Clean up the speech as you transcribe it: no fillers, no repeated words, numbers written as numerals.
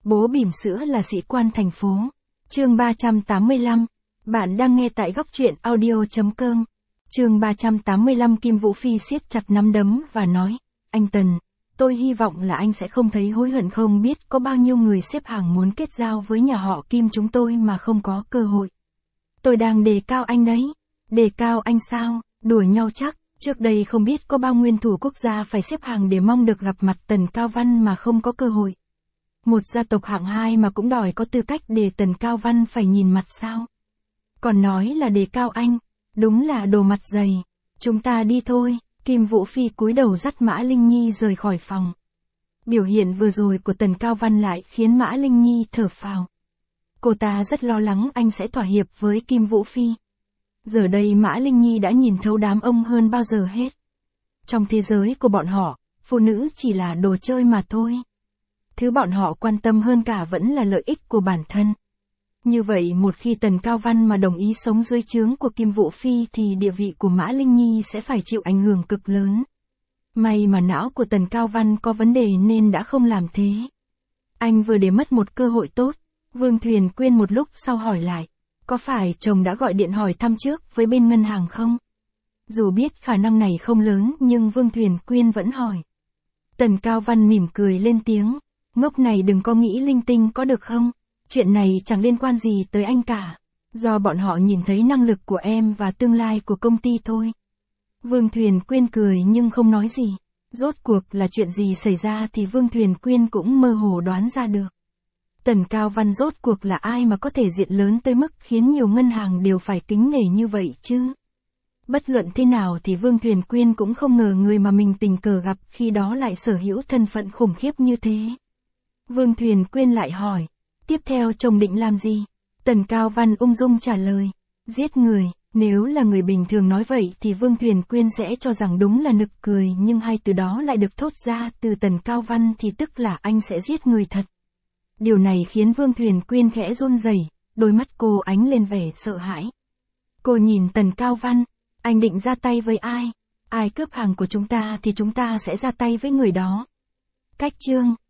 Bố bỉm sữa là sĩ quan thành phố. Chương 385. Bạn đang nghe tại góc truyện audio.com. Chương 385. Kim Vũ Phi siết chặt nắm đấm và nói, anh Tần, tôi hy vọng là anh sẽ không thấy hối hận, không biết có bao nhiêu người xếp hàng muốn kết giao với nhà họ Kim chúng tôi mà không có cơ hội. Tôi đang đề cao anh đấy. Đề cao anh sao, đùa nhau chắc, trước đây không biết có bao nguyên thủ quốc gia phải xếp hàng để mong được gặp mặt Tần Cao Văn mà không có cơ hội. Một gia tộc hạng 2 mà cũng đòi có tư cách để Tần Cao Văn phải nhìn mặt sao? Còn nói là đề cao anh, đúng là đồ mặt dày. Chúng ta đi thôi. Kim Vũ Phi cúi đầu dắt Mã Linh Nhi rời khỏi phòng. Biểu hiện vừa rồi của Tần Cao Văn lại khiến Mã Linh Nhi thở phào. Cô ta rất lo lắng anh sẽ thỏa hiệp với Kim Vũ Phi. Giờ đây Mã Linh Nhi đã nhìn thấu đám ông hơn bao giờ hết. Trong thế giới của bọn họ, phụ nữ chỉ là đồ chơi mà thôi. Thứ bọn họ quan tâm hơn cả vẫn là lợi ích của bản thân. Như vậy một khi Tần Cao Văn mà đồng ý sống dưới trướng của Kim Vũ Phi thì địa vị của Mã Linh Nhi sẽ phải chịu ảnh hưởng cực lớn. May mà não của Tần Cao Văn có vấn đề nên đã không làm thế. Anh vừa để mất một cơ hội tốt. Vương Thuyền Quyên một lúc sau hỏi lại, có phải chồng đã gọi điện hỏi thăm trước với bên ngân hàng không? Dù biết khả năng này không lớn nhưng Vương Thuyền Quyên vẫn hỏi. Tần Cao Văn mỉm cười lên tiếng, ngốc này đừng có nghĩ linh tinh có được không? Chuyện này chẳng liên quan gì tới anh cả. Do bọn họ nhìn thấy năng lực của em và tương lai của công ty thôi. Vương Thuyền Quyên cười nhưng không nói gì. Rốt cuộc là chuyện gì xảy ra thì Vương Thuyền Quyên cũng mơ hồ đoán ra được. Tần Cao Văn rốt cuộc là ai mà có thể diện lớn tới mức khiến nhiều ngân hàng đều phải kính nể như vậy chứ? Bất luận thế nào thì Vương Thuyền Quyên cũng không ngờ người mà mình tình cờ gặp khi đó lại sở hữu thân phận khủng khiếp như thế. Vương Thuyền Quyên lại hỏi, tiếp theo chồng định làm gì? Tần Cao Văn ung dung trả lời, giết người. Nếu là người bình thường nói vậy thì Vương Thuyền Quyên sẽ cho rằng đúng là nực cười, nhưng hai từ đó lại được thốt ra từ Tần Cao Văn thì tức là anh sẽ giết người thật. Điều này khiến Vương Thuyền Quyên khẽ run rẩy, đôi mắt cô ánh lên vẻ sợ hãi. Cô nhìn Tần Cao Văn, anh định ra tay với ai? Ai cướp hàng của chúng ta thì chúng ta sẽ ra tay với người đó. Cách chương